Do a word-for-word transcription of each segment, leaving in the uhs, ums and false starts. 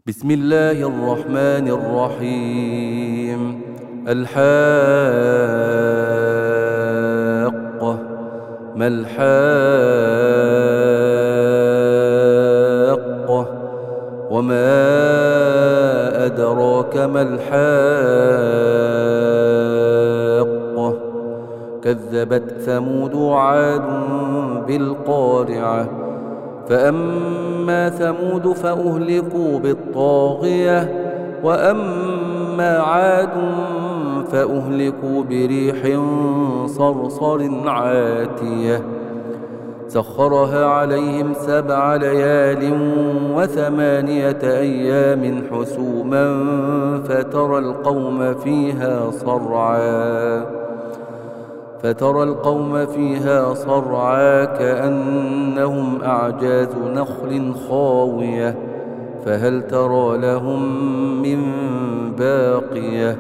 بسم الله الرحمن الرحيم. الحاقة. ما الحاقة؟ وما أدراك ما الحاقة؟ كذبت ثمود وعاد بالقارعة. فأما ثمود فأهلكوا بالطاغية، وأما عاد فأهلكوا بريح صرصر عاتية سخرها عليهم سبع ليال وثمانية أيام حسوما فترى القوم فيها صرعا فترى القوم فيها صرعا كأنهم أعجاز نخل خاوية فهل ترى لهم من باقية.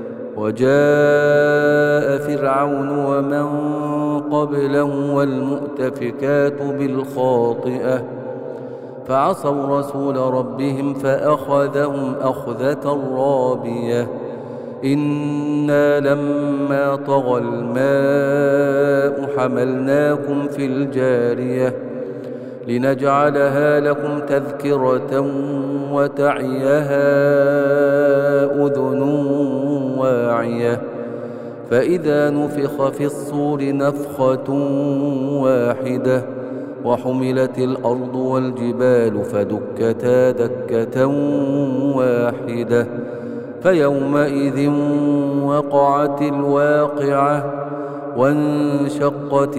وجاء فرعون ومن قبله والمؤتفكات بالخاطئة فعصوا رسول ربهم فأخذهم أخذة رابية. إنا لما طغى الماء حملناكم في الجارية لنجعلها لكم تذكرة وتعيها أذن واعية. فإذا نفخ في الصور نفخة واحدة وحملت الأرض والجبال فدكتا دكة واحدة فيومئذ وقعت الواقعة وانشقت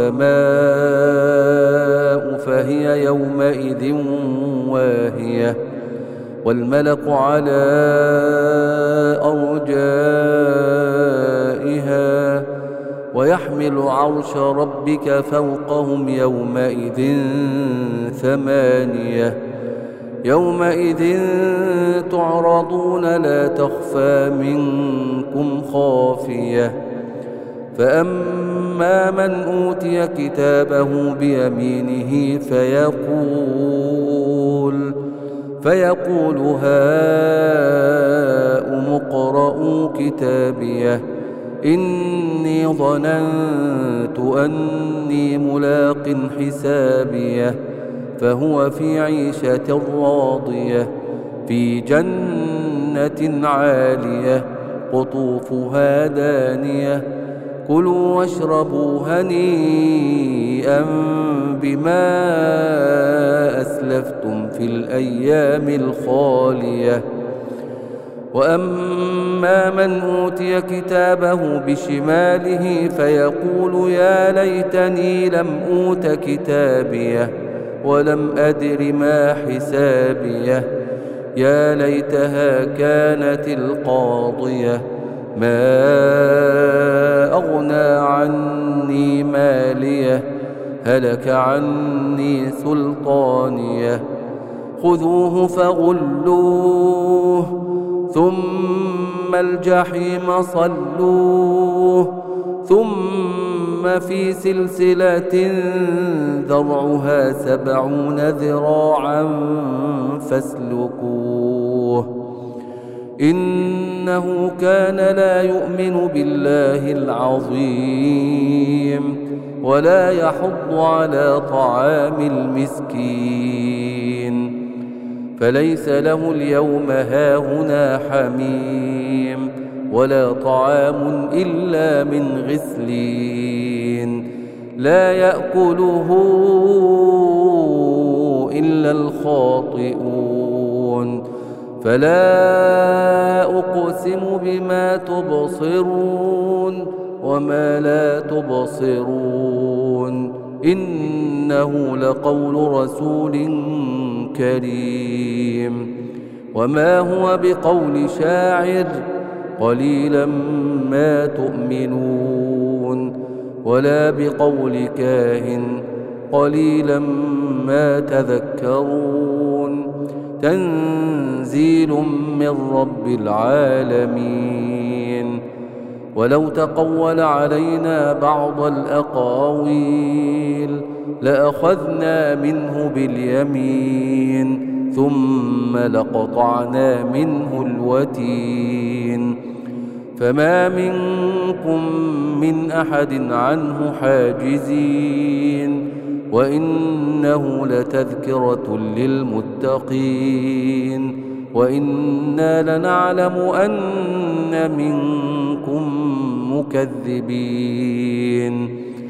السماء فهي يومئذ واهية والملك على أرجائها ويحمل عرش ربك فوقهم يومئذ ثمانية. يومئذ تعرضون لا تخفى منكم خافية. فأما من أوتي كتابه بيمينه فيقول فيقول هاؤم اقرءوا كتابيه إني ظننت أني ملاق حسابيه فهو في عيشة راضية في جنة عالية قطوفها دانية كلوا واشربوا هنيئا بما أسلفتم في الأيام الخالية. وأما من أوتي كتابه بشماله فيقول يا ليتني لم أوت كتابيه ولم أدر ما حسابيه يا ليتها كانت القاضية ما أغنى عني ماليه هلك عني سلطانيه خذوه فغلوه ثم الجحيم صلوه ثم في سلسلة ذرعها سبعون ذراعا فاسلكوه إنه كان لا يؤمن بالله العظيم ولا يحض على طعام المسكين فليس له اليوم هاهنا حميم ولا طعام إلا من غسلين لا يأكله إلا الخاطئون. فلا أقسم بما تبصرون وما لا تبصرون إنه لقول رسول كريم وما هو بقول شاعر قليلا ما تؤمنون ولا بقول كاهن قليلا ما تذكرون تنزيل من رب العالمين. ولو تقول علينا بعض الأقاويل لأخذنا منه باليمين ثم لقطعنا منه الوتين فما منكم من أحد عنه حاجزين وإنه لتذكرة للمتقين وإنا لنعلم أن منكم مكذبين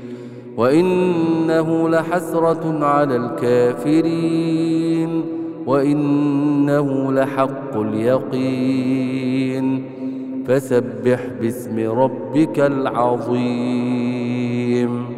وإنه لحسرة على الكافرين وإنه لحق اليقين فسبح باسم ربك العظيم.